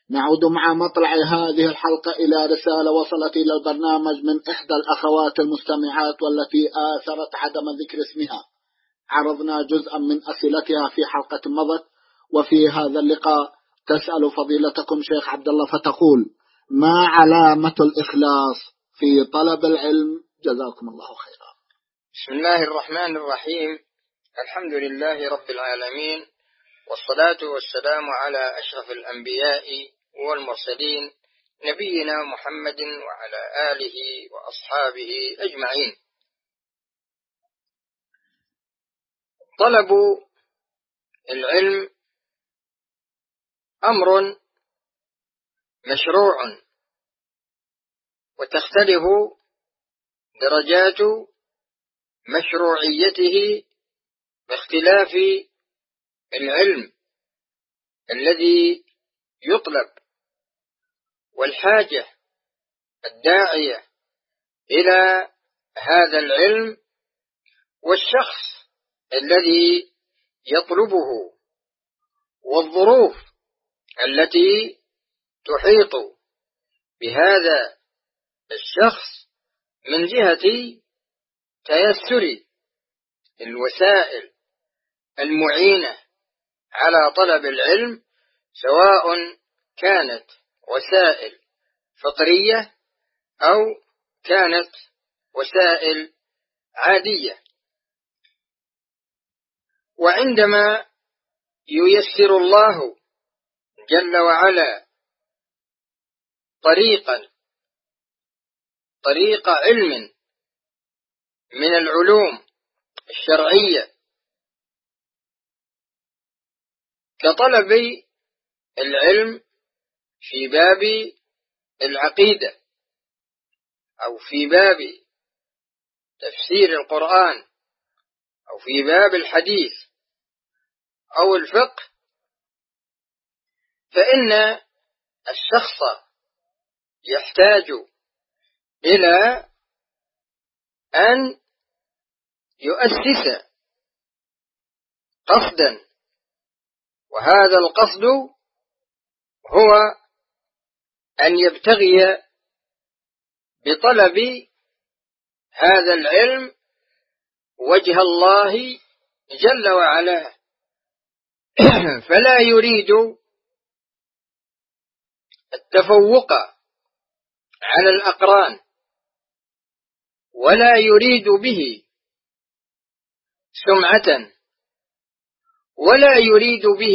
نعود مع مطلع هذه الحلقة إلى رسالة وصلت إلى البرنامج من إحدى الأخوات المستمعات والتي آثرت عدم ذكر اسمها. عرضنا جزءا من أسئلتها في حلقة مضت، وفي هذا اللقاء تسأل فضيلتكم شيخ عبد الله فتقول: ما علامة الإخلاص في طلب العلم؟ جزاكم الله خيرا. بسم الله الرحمن الرحيم. الحمد لله رب العالمين، والصلاة والسلام على أشرف الأنبياء والمرسلين نبينا محمد وعلى آله وأصحابه أجمعين. طلب العلم أمر مشروع، وتختلف درجات مشروعيته باختلاف العلم الذي يطلب والحاجة الداعية إلى هذا العلم والشخص الذي يطلبه، والظروف التي تحيط بهذا الشخص من جهة تيسر الوسائل المعينة على طلب العلم، سواء كانت وسائل فطرية أو كانت وسائل عادية. وعندما ييسر الله جل وعلا طريق علم من العلوم الشرعية كطلب العلم في باب العقيدة أو في باب تفسير القرآن أو في باب الحديث أو الفقه، فإن الشخص يحتاج إلى أن يؤسس قصدا، وهذا القصد هو أن يبتغي بطلب هذا العلم وجه الله جل وعلا، فلا يريد التفوق على الأقران، ولا يريد به سمعة، ولا يريد به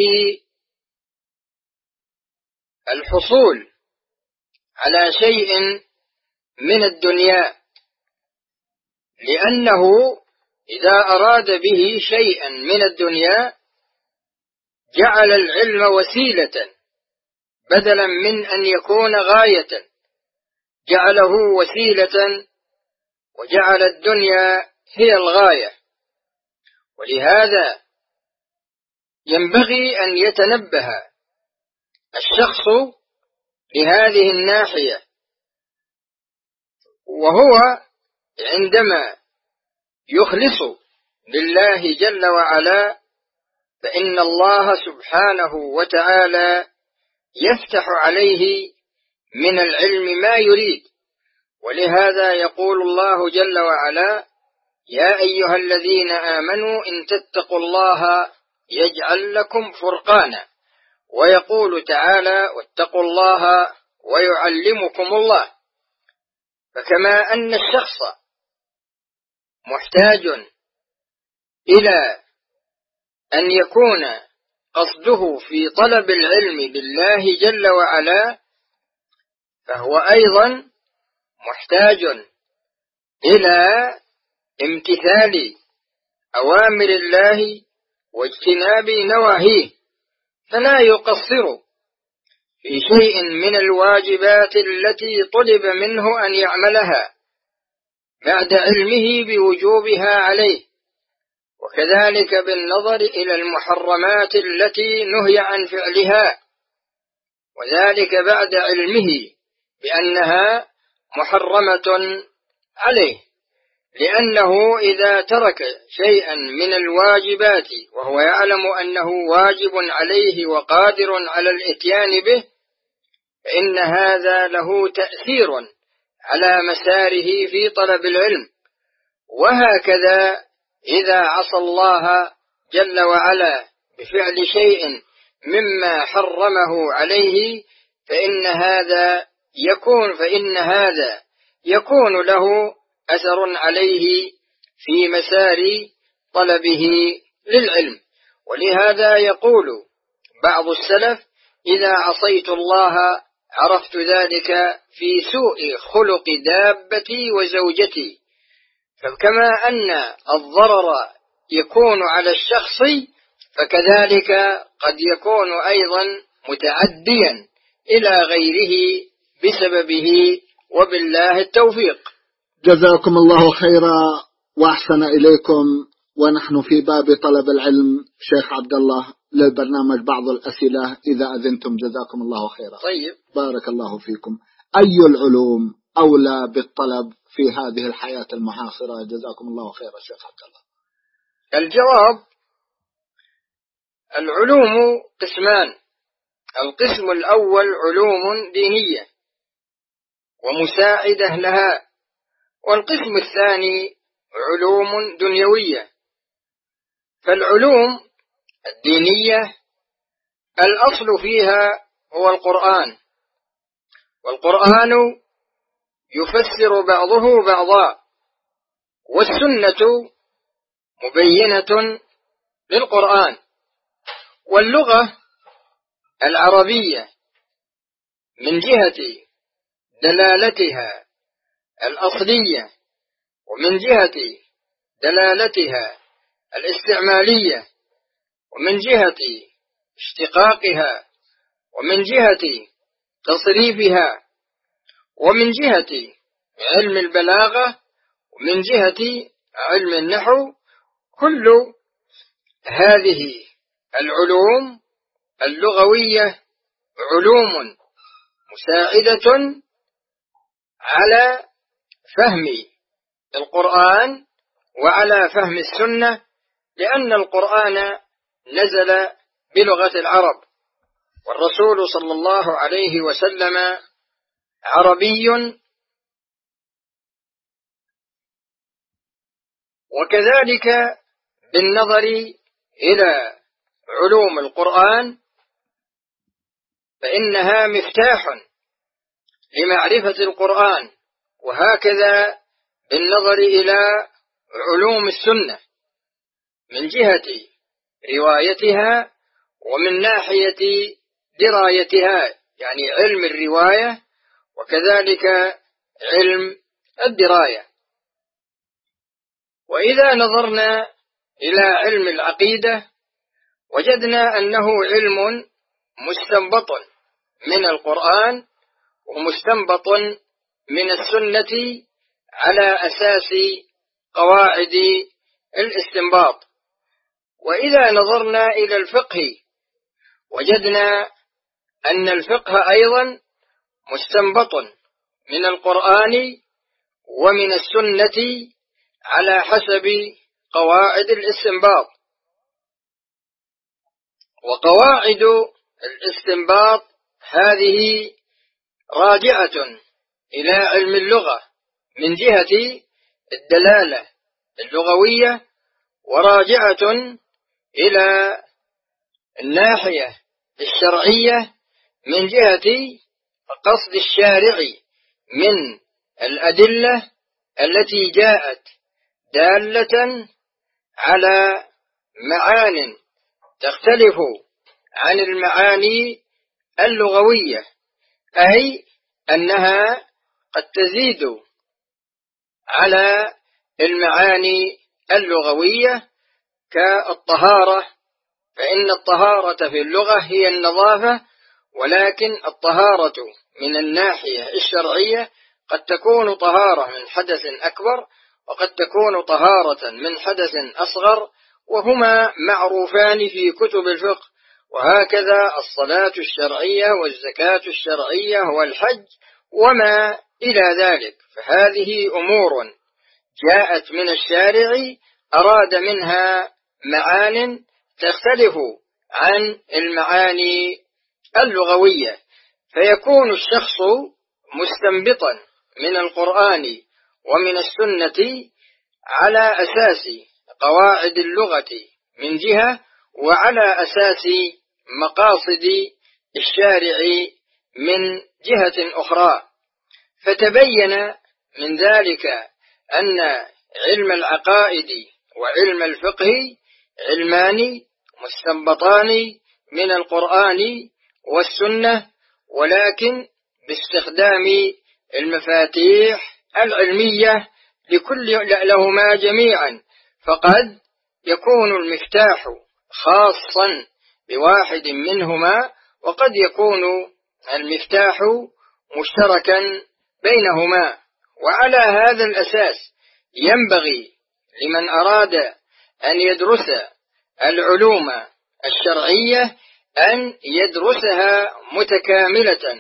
الحصول على شيء من الدنيا، لأنه إذا أراد به شيئا من الدنيا جعل العلم وسيلة بدلا من أن يكون غاية، جعله وسيلة وجعل الدنيا هي الغاية. ولهذا ينبغي أن يتنبه الشخص لهذه الناحية، وهو عندما يخلص لله جل وعلا فإن الله سبحانه وتعالى يفتح عليه من العلم ما يريد. ولهذا يقول الله جل وعلا: يا أيها الذين آمنوا إن تتقوا الله يجعل لكم فرقانا. ويقول تعالى: واتقوا الله ويعلمكم الله. فكما أن الشخص محتاج إلى أن يكون قصده في طلب العلم بالله جل وعلا، فهو أيضا محتاج إلى امتثال أوامر الله واجتناب نواهيه، فلا يقصر في شيء من الواجبات التي طلب منه أن يعملها بعد علمه بوجوبها عليه، وكذلك بالنظر إلى المحرمات التي نهي عن فعلها، وذلك بعد علمه بأنها محرمة عليه، لأنه إذا ترك شيئا من الواجبات وهو يعلم أنه واجب عليه وقادر على الإتيان به، فإن هذا له تأثير على مساره في طلب العلم. وهكذا إذا عصى الله جل وعلا بفعل شيء مما حرمه عليه فإن هذا يكون له أثر عليه في مسار طلبه للعلم. ولهذا يقول بعض السلف: إذا عصيت الله عرفت ذلك في سوء خلق دابتي وزوجتي. فكما أن الضرر يكون على الشخص فكذلك قد يكون أيضا متعديا إلى غيره بسببه، وبالله التوفيق. جزاكم الله خيرا وأحسن إليكم. ونحن في باب طلب العلم شيخ عبد الله للبرنامج بعض الأسئلة إذا أذنتم. جزاكم الله خيرا. طيب، بارك الله فيكم. أي العلوم أولى بالطلب في هذه الحياة المعاصرة؟ جزاكم الله خيرا شيخ عبد الله. الجواب: العلوم قسمان. القسم الأول علوم دينية ومساعدة لها، والقسم الثاني علوم دنيوية. فالعلوم الدينية الأصل فيها هو القرآن، والقرآن يفسر بعضه بعضا، والسنة مبينة للقرآن. واللغة العربية من جهة دلالتها الأصلية ومن جهة دلالتها الاستعمالية ومن جهة اشتقاقها ومن جهة تصريفها ومن جهة علم البلاغة ومن جهة علم النحو، كل هذه العلوم اللغوية علوم مساعدة على فهم القرآن وعلى فهم السنة، لأن القرآن نزل بلغة العرب، والرسول صلى الله عليه وسلم عربي. وكذلك بالنظر إلى علوم القرآن فإنها مفتاح لمعرفة القرآن، وهكذا بالنظر إلى علوم السنة من جهة روايتها ومن ناحية درايتها، يعني علم الرواية وكذلك علم الدراية. وإذا نظرنا إلى علم العقيدة وجدنا أنه علم مستنبط من القرآن ومستنبط من السنة على أساس قواعد الاستنباط. وإذا نظرنا إلى الفقه وجدنا أن الفقه أيضا مستنبط من القرآن ومن السنة على حسب قواعد الاستنباط. وقواعد الاستنباط هذه راجعة إلى علم اللغة من جهة الدلالة اللغوية، وراجعة إلى الناحية الشرعية من جهة قصد الشارع من الأدلة التي جاءت دالة على معان تختلف عن المعاني اللغوية، أي أنها قد تزيد على المعاني اللغوية كالطهارة، فإن الطهارة في اللغة هي النظافة، ولكن الطهارة من الناحية الشرعية قد تكون طهارة من حدث أكبر وقد تكون طهارة من حدث أصغر، وهما معروفان في كتب الفقه. وهكذا الصلاة الشرعية والزكاة الشرعية والحج وما إلى ذلك، فهذه أمور جاءت من الشارع أراد منها معان تختلف عن المعاني اللغوية، فيكون الشخص مستنبطا من القرآن ومن السنة على أساس قواعد اللغة من جهة، وعلى أساس مقاصد الشارع من جهة أخرى. فتبين من ذلك أن علم العقائد وعلم الفقه علمان مستنبطان من القرآن والسنة، ولكن باستخدام المفاتيح العلمية لهما جميعا. فقد يكون المفتاح خاصا بواحد منهما، وقد يكون المفتاح مشتركا بينهما. وعلى هذا الأساس ينبغي لمن أراد أن يدرس العلوم الشرعية أن يدرسها متكاملة،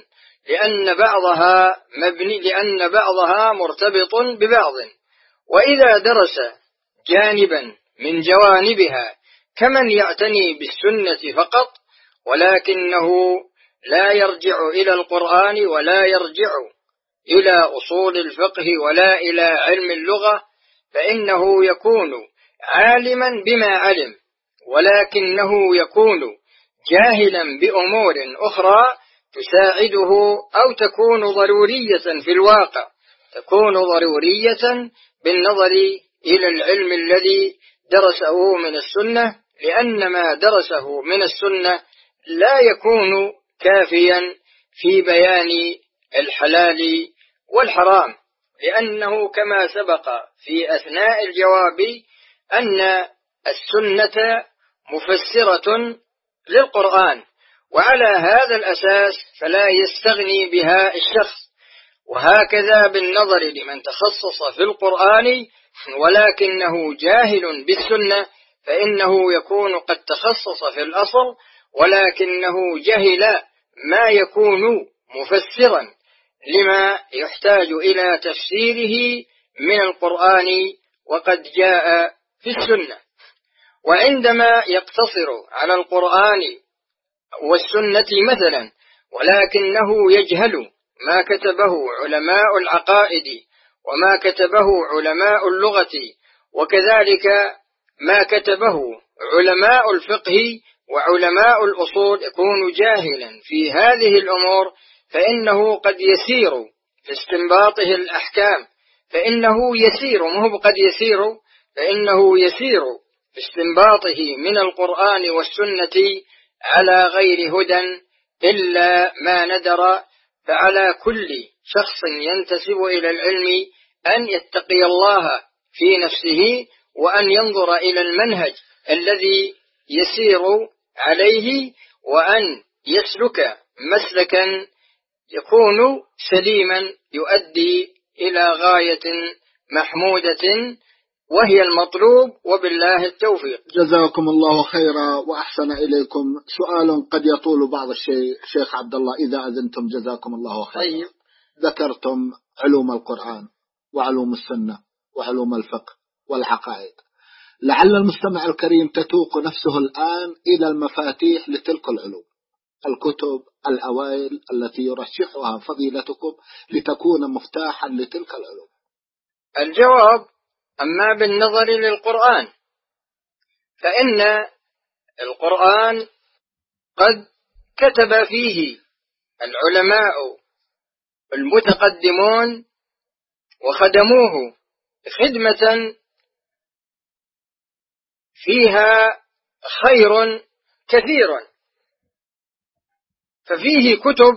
لأن بعضها مرتبط ببعض. وإذا درس جانبا من جوانبها كمن يعتني بالسنة فقط، ولكنه لا يرجع إلى القرآن ولا يرجع إلى أصول الفقه ولا إلى علم اللغة، فإنه يكون عالما بما علم، ولكنه يكون جاهلا بأمور أخرى تساعده أو تكون ضرورية في الواقع، تكون ضرورية بالنظر إلى العلم الذي درسه من السنة، لأن ما درسه من السنة لا يكون كافيا في بيان الحلال والحرام، لأنه كما سبق في أثناء الجواب أن السنة مفسرة للقرآن، وعلى هذا الأساس فلا يستغني بها الشخص. وهكذا بالنظر لمن تخصص في القرآن ولكنه جاهل بالسنة، فإنه يكون قد تخصص في الأصل ولكنه جهل ما يكون مفسرا لما يحتاج إلى تفسيره من القرآن وقد جاء في السنة. وعندما يقتصر على القرآن والسنة مثلا ولكنه يجهل ما كتبه علماء العقائد وما كتبه علماء اللغة وكذلك ما كتبه علماء الفقه وعلماء الأصول، يكون جاهلا في هذه الأمور، فإنه قد يسير في استنباطه الأحكام، فإنه يسير في استنباطه من القرآن والسنة على غير هدى إلا ما ندر. فعلى كل شخص ينتسب إلى العلم أن يتقي الله في نفسه، وأن ينظر إلى المنهج الذي يسير عليه، وأن يسلك مسلكا يكون سليما يؤدي إلى غاية محمودة وهي المطلوب، وبالله التوفيق. جزاكم الله خيرا وأحسن إليكم. سؤال قد يطول بعض الشيء شيخ عبد الله إذا أذنتم، جزاكم الله خيرا. طيب. ذكرتم علوم القرآن وعلوم السنة وعلوم الفقه والعقائد، لعل المستمع الكريم تتوق نفسه الآن إلى المفاتيح لتلك العلوم، الكتب الأوائل التي يرشحها فضيلتكم لتكون مفتاحا لتلك العلوم. الجواب: أما بالنظر للقرآن فإن القرآن قد كتب فيه العلماء المتقدمون وخدموه خدمة فيها خير كثير، ففيه كتب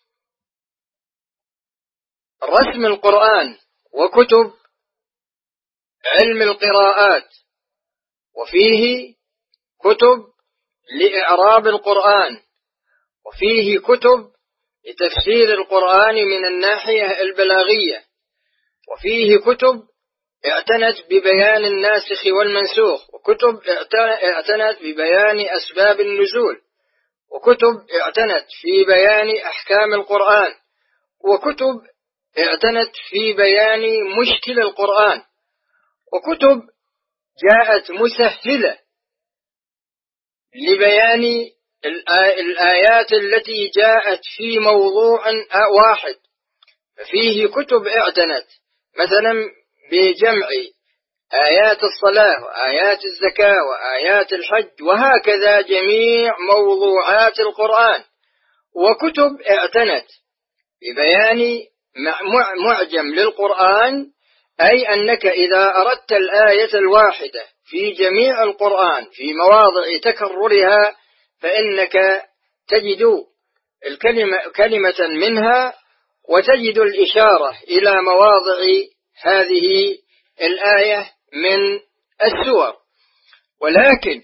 رسم القرآن وكتب علم القراءات، وفيه كتب لإعراب القرآن، وفيه كتب لتفسير القرآن من الناحية البلاغية، وفيه كتب اعتنت ببيان الناسخ والمنسوخ، وكتب اعتنت ببيان أسباب النزول، وكتب اعتنت في بيان أحكام القرآن، وكتب اعتنت في بيان مشكل القرآن، وكتب جاءت مسهلة لبيان الآيات التي جاءت في موضوع واحد، ففيه كتب اعتنت مثلا بجمع آيات الصلاة وآيات الزكاة وآيات الحج، وهكذا جميع موضوعات القرآن، وكتب اعتنت ببيان معجم للقرآن، أي أنك إذا أردت الآية الواحدة في جميع القرآن في مواضع تكررها فإنك تجد كلمة منها، وتجد الإشارة إلى مواضع هذه الآية من السور. ولكن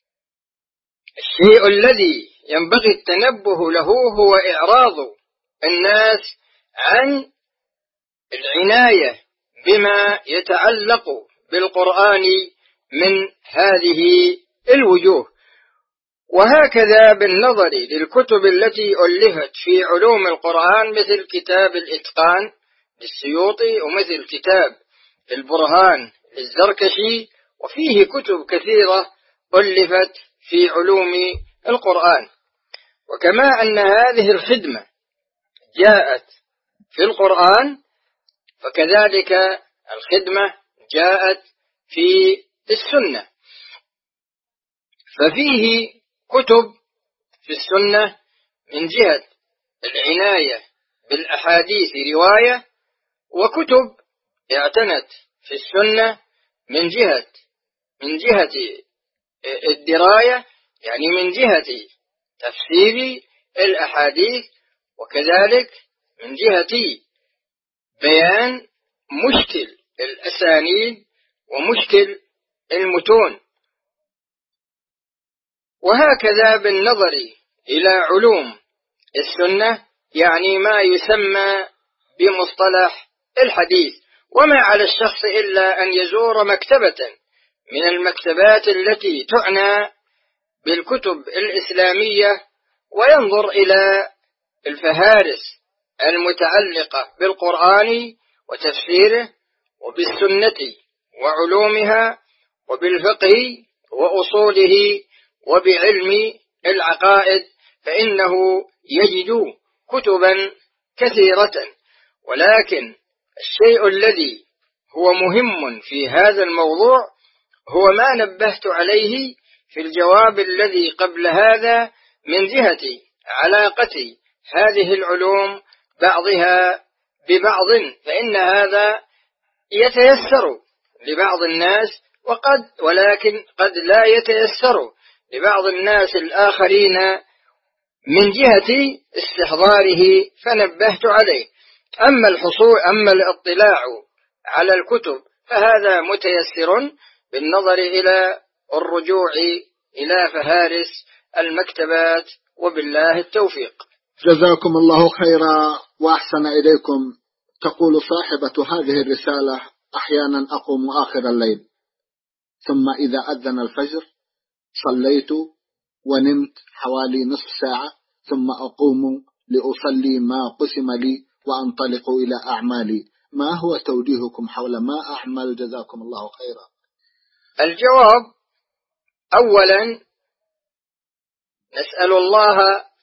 الشيء الذي ينبغي التنبه له هو إعراض الناس عن العناية بما يتعلق بالقرآن من هذه الوجوه. وهكذا بالنظر للكتب التي ألفت في علوم القرآن، مثل كتاب الإتقان للسيوطي، ومثل كتاب البرهان للزركشي، وفيه كتب كثيرة ألفت في علوم القرآن. وكما أن هذه الخدمة جاءت في القرآن، فكذلك الخدمة جاءت في السنة. ففيه كتب في السنة من جهة العناية بالأحاديث رواية، وكتب اعتنت في السنة من جهة الدراية، يعني من جهة تفسير الأحاديث، وكذلك من جهة بيان مشكل الأسانيد ومشكل المتون. وهكذا بالنظر إلى علوم السنة، يعني ما يسمى بمصطلح الحديث. وما على الشخص إلا أن يزور مكتبة من المكتبات التي تعنى بالكتب الإسلامية، وينظر إلى الفهارس المتعلقة بالقرآن وتفسيره وبالسنة وعلومها وبالفقه وأصوله وبعلم العقائد، فإنه يجد كتبا كثيرة. ولكن الشيء الذي هو مهم في هذا الموضوع هو ما نبهت عليه في الجواب الذي قبل هذا، من جهة علاقة هذه العلوم بعضها ببعض، فإن هذا يتيسر لبعض الناس ولكن قد لا يتيسر لبعض الناس الآخرين من جهة استحضاره، فنبهت عليه. أما الاطلاع على الكتب فهذا متيسر بالنظر إلى الرجوع إلى فهارس المكتبات، وبالله التوفيق. جزاكم الله خيرا وأحسن إليكم. تقول صاحبة هذه الرسالة: أحيانا أقوم آخر الليل، ثم إذا أذن الفجر صليت ونمت حوالي نصف ساعة، ثم أقوم لأصلي ما قسم لي وأنطلق إلى أعمالي. ما هو توجيهكم حول ما أعمل؟ جزاكم الله خيرا. الجواب: أولا نسأل الله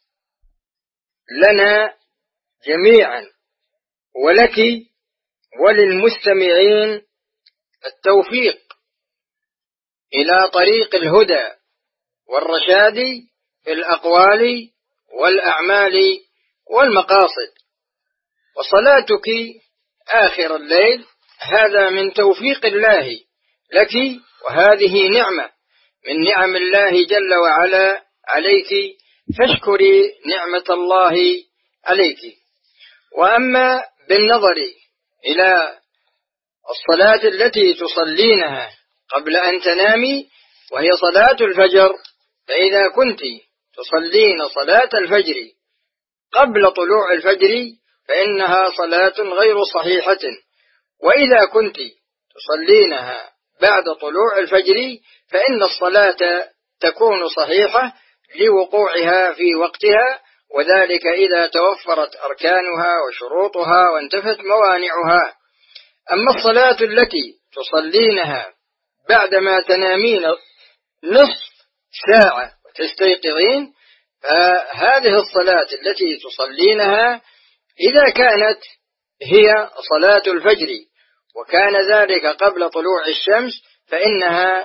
لنا جميعا ولك وللمستمعين التوفيق إلى طريق الهدى والرشاد في الأقوال والأعمال والمقاصد. وصلاتك آخر الليل هذا من توفيق الله لك، وهذه نعمة من نعم الله جل وعلا عليك، فاشكري نعمة الله عليك. وأما بالنظر إلى الصلاة التي تصلينها قبل أن تنامي وهي صلاة الفجر، فإذا كنت تصلين صلاة الفجر قبل طلوع الفجر فإنها صلاة غير صحيحة، وإذا كنت تصلينها بعد طلوع الفجر فإن الصلاة تكون صحيحة لوقوعها في وقتها، وذلك إذا توفرت أركانها وشروطها وانتفت موانعها. أما الصلاة التي تصلينها بعدما تنامين نصف ساعة وتستيقظين فهذه الصلاة التي تصلينها إذا كانت هي صلاة الفجر وكان ذلك قبل طلوع الشمس فإن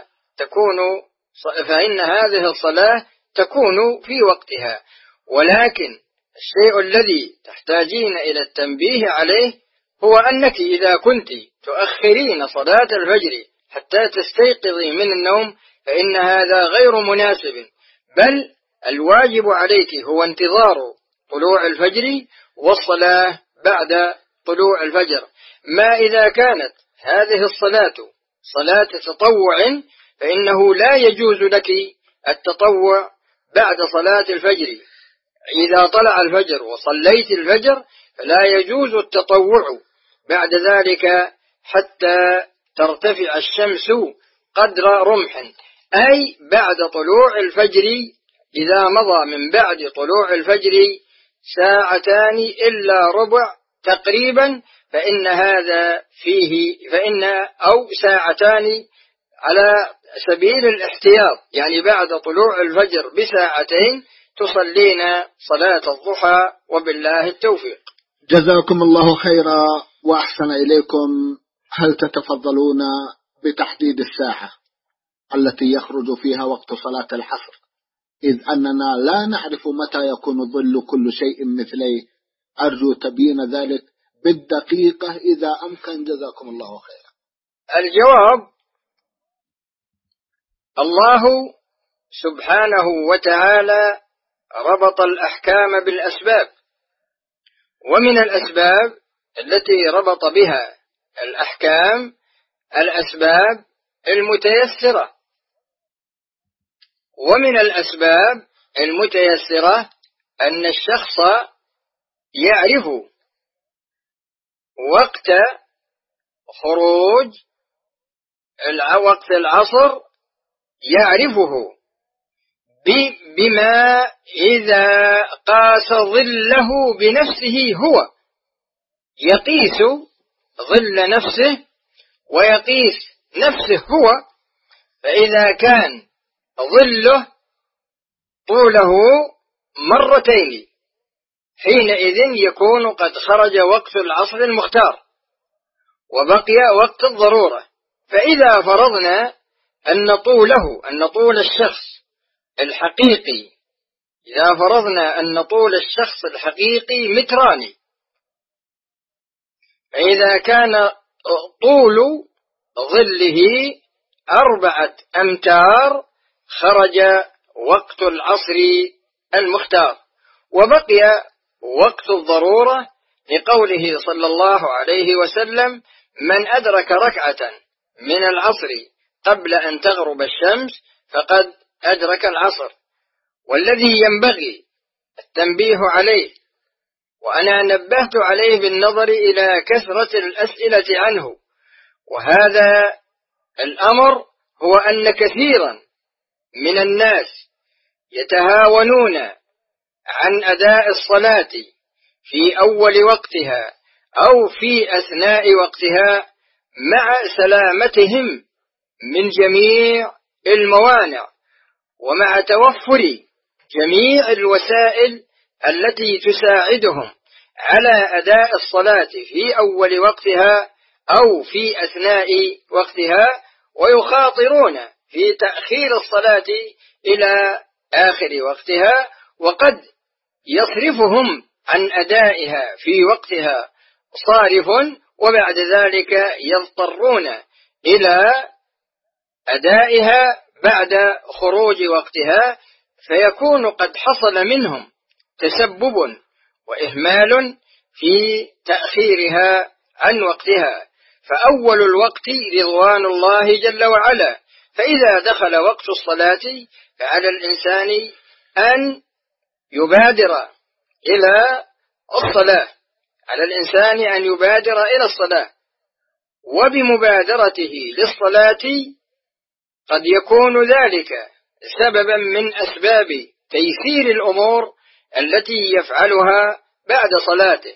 هذه الصلاة تكون في وقتها. ولكن الشيء الذي تحتاجين إلى التنبيه عليه هو أنك إذا كنت تؤخرين صلاة الفجر حتى تستيقظي من النوم فإن هذا غير مناسب، بل الواجب عليك هو انتظار طلوع الفجر والصلاة بعد طلوع الفجر. ما إذا كانت هذه الصلاة صلاة تطوع فإنه لا يجوز لك التطوع بعد صلاة الفجر. إذا طلع الفجر وصليت الفجر فلا يجوز التطوع بعد ذلك حتى ترتفع الشمس قدر رمح، أي بعد طلوع الفجر. إذا مضى من بعد طلوع الفجر 2 ساعة إلا ربع تقريبا فإن هذا أو 2 ساعة على سبيل الاحتياط، يعني بعد طلوع الفجر ب2 ساعة تصلين صلاة الضحى، وبالله التوفيق. جزاكم الله خيرا وأحسن إليكم. هل تتفضلون بتحديد الساعة التي يخرج فيها وقت صلاة العصر، إذ أننا لا نعرف متى يكون ظل كل شيء مثليه؟ أرجو تبيين ذلك بالدقيقة إذا أمكن، جزاكم الله خيرا. الجواب: الله سبحانه وتعالى ربط الأحكام بالأسباب، ومن الأسباب التي ربط بها الأحكام الأسباب المتيسرة، ومن الأسباب المتيسرة أن الشخص يعرف وقت خروج وقت العصر، يعرفه بما إذا قاس ظله بنفسه، هو يقيس ظل نفسه ويقيس نفسه هو، فإذا كان ظله طوله 2 حينئذ يكون قد خرج وقت العصر المختار وبقي وقت الضرورة. فإذا فرضنا أن طول الشخص الحقيقي، إذا فرضنا أن طول الشخص الحقيقي 2 متر، فإذا كان طول ظله 4 أمتار خرج وقت العصر المختار وبقي وقت الضرورة، لقوله صلى الله عليه وسلم: من أدرك ركعة من العصر قبل أن تغرب الشمس فقد أدرك العصر. والذي ينبغي التنبيه عليه، وأنا نبهت عليه بالنظر إلى كثرة الأسئلة عنه، وهذا الأمر هو أن كثيرا من الناس يتهاونون عن أداء الصلاة في أول وقتها أو في أثناء وقتها مع سلامتهم من جميع الموانع ومع توفر جميع الوسائل التي تساعدهم على أداء الصلاة في أول وقتها أو في أثناء وقتها، ويخاطرون في تأخير الصلاة إلى آخر وقتها، وقد يصرفهم عن أدائها في وقتها صارف، وبعد ذلك يضطرون إلى أدائها بعد خروج وقتها، فيكون قد حصل منهم تسبب وإهمال في تأخيرها عن وقتها. فأول الوقت رضوان الله جل وعلا، فإذا دخل وقت الصلاة فعلى الإنسان أن يبادر إلى الصلاة، على الإنسان أن يبادر إلى الصلاة، وبمبادرته للصلاة قد يكون ذلك سببا من أسباب تيسير الأمور التي يفعلها بعد صلاته.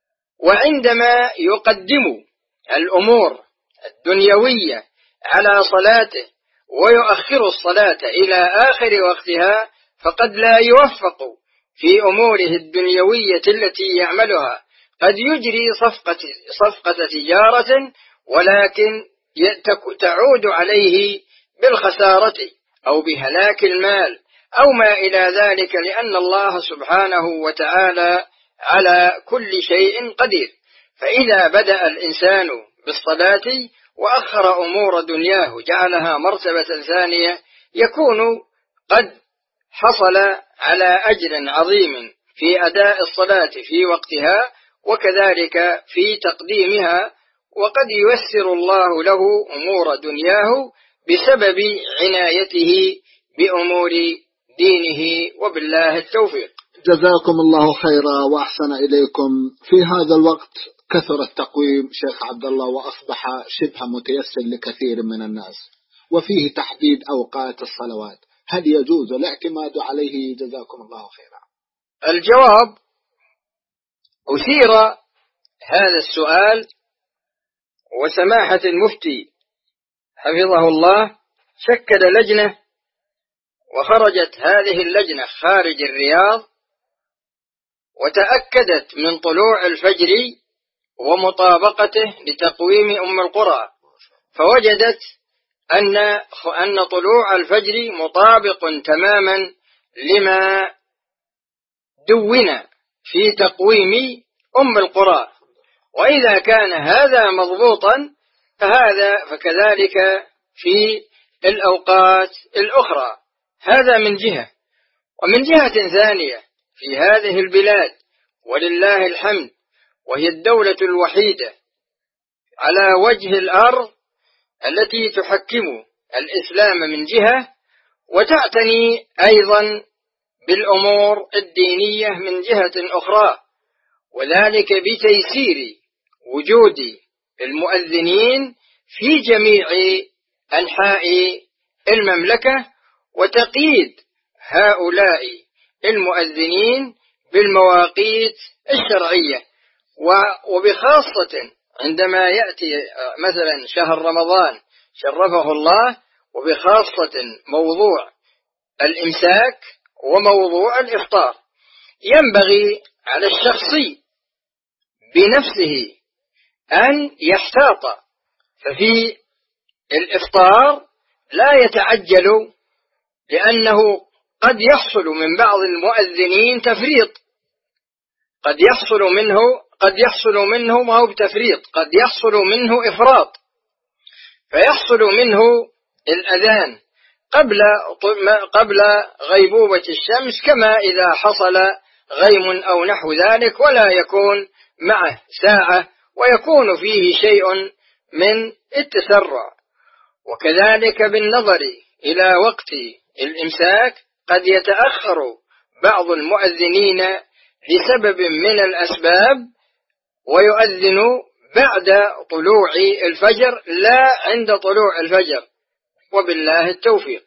وعندما يقدم الأمور الدنيوية على صلاته ويؤخر الصلاة إلى آخر وقتها، فقد لا يوفق في أموره الدنيوية التي يعملها، قد يجري صفقة تجارة ولكن تعود عليه بالخسارة أو بهلاك المال أو ما إلى ذلك، لأن الله سبحانه وتعالى على كل شيء قدير. فإذا بدأ الإنسان بالصلاة وأخر أمور دنياه جعلها مرتبة ثانية، يكون قد حصل على أجر عظيم في أداء الصلاة في وقتها وكذلك في تقديمها، وقد ييسر الله له أمور دنياه بسبب عنايته بأمور دينه، وبالله التوفيق. جزاكم الله خيرا وأحسن إليكم. في هذا الوقت كثر التقويم شيخ عبد الله وأصبح شبه متيسر لكثير من الناس، وفيه تحديد أوقات الصلوات، هل يجوز الاعتماد عليه؟ جزاكم الله خيرا. الجواب: أثير هذا السؤال، وسماحة المفتي حفظه الله شكل لجنة، وخرجت هذه اللجنة خارج الرياض، وتأكدت من طلوع الفجر ومطابقته لتقويم أم القرى، فوجدت أن طلوع الفجر مطابق تماما لما دون في تقويم أم القرى. وإذا كان هذا مضبوطا فكذلك في الأوقات الأخرى. هذا من جهة. ومن جهة ثانية، في هذه البلاد ولله الحمد، وهي الدولة الوحيدة على وجه الأرض التي تحكم الإسلام من جهة، وتعتني أيضا بالأمور الدينية من جهة أخرى، وذلك بتيسير وجود المؤذنين في جميع أنحاء المملكة، وتقييد هؤلاء المؤذنين بالمواقيت الشرعية، وبخاصة عندما يأتي مثلا شهر رمضان شرفه الله، وبخاصة موضوع الإمساك وموضوع الإفطار، ينبغي على الشخص بنفسه أن يحتاط. ففي الإفطار لا يتعجل، لأنه قد يحصل من بعض المؤذنين تفريط، قد يحصل منه ما هو بتفريط، قد يحصل منه إفراط، فيحصل منه الأذان قبل غيبوبة الشمس، كما إذا حصل غيم أو نحو ذلك، ولا يكون معه ساعة، ويكون فيه شيء من التسرع. وكذلك بالنظر إلى وقت الإمساك قد يتأخر بعض المؤذنين لسبب من الأسباب، ويؤذن بعد طلوع الفجر لا عند طلوع الفجر، وبالله التوفيق.